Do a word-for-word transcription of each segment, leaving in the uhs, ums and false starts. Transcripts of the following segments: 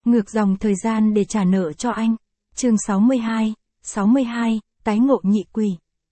ngược dòng thời gian để trả nợ cho anh. Chương sáu mươi hai, sáu mươi hai, tái ngộ nhị quỷ.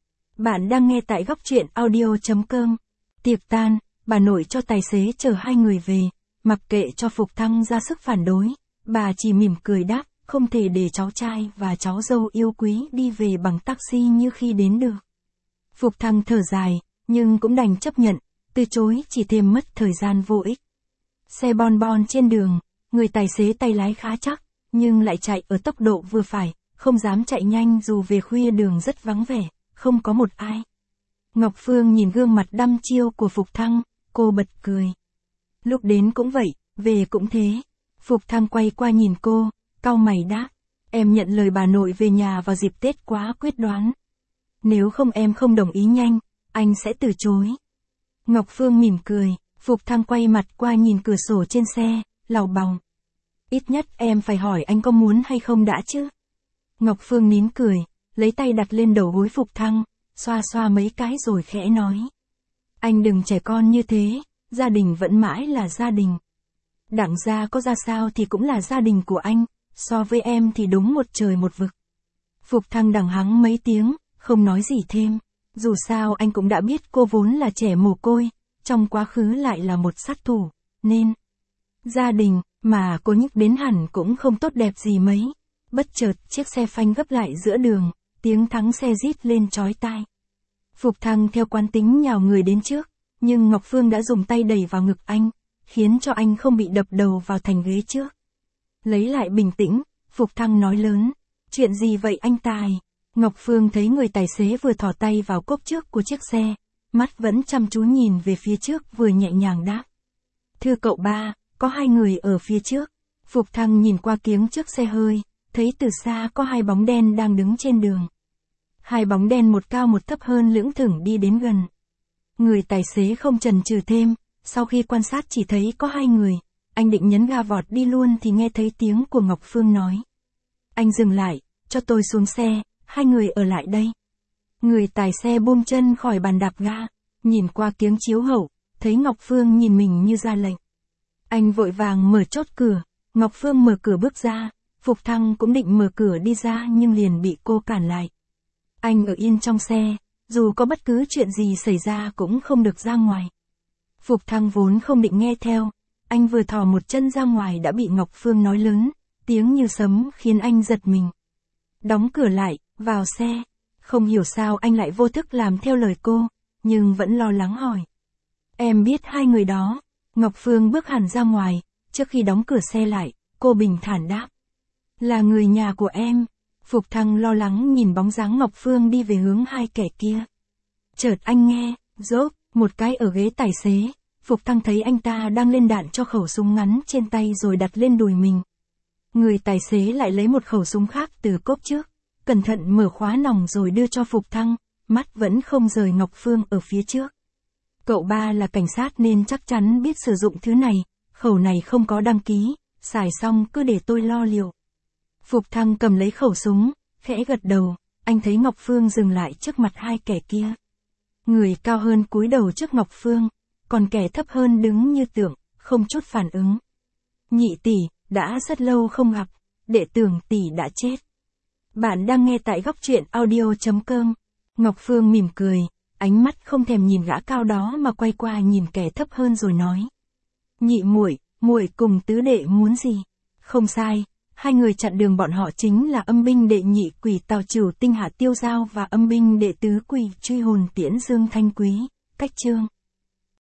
Bạn đang nghe tại góc truyện audio chấm com. Tiệc tan, bà nội cho tài xế chở hai người về, mặc kệ cho Phục Thăng ra sức phản đối, bà chỉ mỉm cười đáp, không thể để cháu trai và cháu dâu yêu quý đi về bằng taxi như khi đến được. Phục Thăng thở dài, nhưng cũng đành chấp nhận, từ chối chỉ thêm mất thời gian vô ích. Xe bon bon trên đường, người tài xế tay lái khá chắc, nhưng lại chạy ở tốc độ vừa phải, không dám chạy nhanh dù về khuya đường rất vắng vẻ, không có một ai. Ngọc Phương nhìn gương mặt đăm chiêu của Phục Thăng, cô bật cười. Lúc đến cũng vậy, về cũng thế. Phục Thăng quay qua nhìn cô, cau mày đáp, em nhận lời bà nội về nhà vào dịp Tết quá quyết đoán. Nếu không em không đồng ý nhanh, anh sẽ từ chối. Ngọc Phương mỉm cười, Phục Thăng quay mặt qua nhìn cửa sổ trên xe, lảo bòng. Ít nhất em phải hỏi anh có muốn hay không đã chứ. Ngọc Phương nín cười, lấy tay đặt lên đầu gối Phục Thăng, xoa xoa mấy cái rồi khẽ nói. Anh đừng trẻ con như thế, gia đình vẫn mãi là gia đình. Đặng gia có ra sao thì cũng là gia đình của anh, so với em thì đúng một trời một vực. Phục Thăng đằng hắng mấy tiếng, không nói gì thêm. Dù sao anh cũng đã biết cô vốn là trẻ mồ côi, trong quá khứ lại là một sát thủ, nên gia đình mà cô nhắc đến hẳn cũng không tốt đẹp gì mấy. Bất chợt chiếc xe phanh gấp lại giữa đường, tiếng thắng xe rít lên chói tai. Phục Thăng theo quán tính nhào người đến trước, nhưng Ngọc Phương đã dùng tay đẩy vào ngực anh, khiến cho anh không bị đập đầu vào thành ghế trước. Lấy lại bình tĩnh, Phục Thăng nói lớn, chuyện gì vậy anh Tài? Ngọc Phương thấy người tài xế vừa thò tay vào cốp trước của chiếc xe, mắt vẫn chăm chú nhìn về phía trước vừa nhẹ nhàng đáp. Thưa cậu ba, có hai người ở phía trước. Phục Thăng nhìn qua kiếng trước xe hơi, thấy từ xa có hai bóng đen đang đứng trên đường. Hai bóng đen một cao một thấp hơn lững thững đi đến gần. Người tài xế không chần chừ thêm, sau khi quan sát chỉ thấy có hai người, anh định nhấn ga vọt đi luôn thì nghe thấy tiếng của Ngọc Phương nói. Anh dừng lại, cho tôi xuống xe, hai người ở lại đây. Người tài xe buông chân khỏi bàn đạp ga, nhìn qua kiếng chiếu hậu, thấy Ngọc Phương nhìn mình như ra lệnh. Anh vội vàng mở chốt cửa, Ngọc Phương mở cửa bước ra, Phục Thăng cũng định mở cửa đi ra nhưng liền bị cô cản lại. Anh ở yên trong xe, dù có bất cứ chuyện gì xảy ra cũng không được ra ngoài. Phục Thăng vốn không định nghe theo, anh vừa thò một chân ra ngoài đã bị Ngọc Phương nói lớn, tiếng như sấm khiến anh giật mình. Đóng cửa lại, vào xe, không hiểu sao anh lại vô thức làm theo lời cô, nhưng vẫn lo lắng hỏi. Em biết hai người đó. Ngọc Phương bước hẳn ra ngoài, trước khi đóng cửa xe lại, cô bình thản đáp. Là người nhà của em. Phục Thăng lo lắng nhìn bóng dáng Ngọc Phương đi về hướng hai kẻ kia. Chợt anh nghe, rốp, một cái ở ghế tài xế, Phục Thăng thấy anh ta đang lên đạn cho khẩu súng ngắn trên tay rồi đặt lên đùi mình. Người tài xế lại lấy một khẩu súng khác từ cốp trước, cẩn thận mở khóa nòng rồi đưa cho Phục Thăng, mắt vẫn không rời Ngọc Phương ở phía trước. Cậu ba là cảnh sát nên chắc chắn biết sử dụng thứ này, khẩu này không có đăng ký, xài xong cứ để tôi lo liệu. Phục Thăng cầm lấy khẩu súng, khẽ gật đầu, anh thấy Ngọc Phương dừng lại trước mặt hai kẻ kia. Người cao hơn cúi đầu trước Ngọc Phương, còn kẻ thấp hơn đứng như tượng, không chút phản ứng. Nhị tỷ, đã rất lâu không gặp, đệ tưởng tỷ đã chết. Bạn đang nghe tại góc truyện audio chấm com. Ngọc Phương mỉm cười, ánh mắt không thèm nhìn gã cao đó mà quay qua nhìn kẻ thấp hơn rồi nói. Nhị muội, muội cùng tứ đệ muốn gì? Không sai, hai người chặn đường bọn họ chính là âm binh đệ nhị quỷ Tào Trửu Tinh Hạ Tiêu Giao và âm binh đệ tứ quỷ truy hồn Tiễn Dương Thanh Quý. Cách chương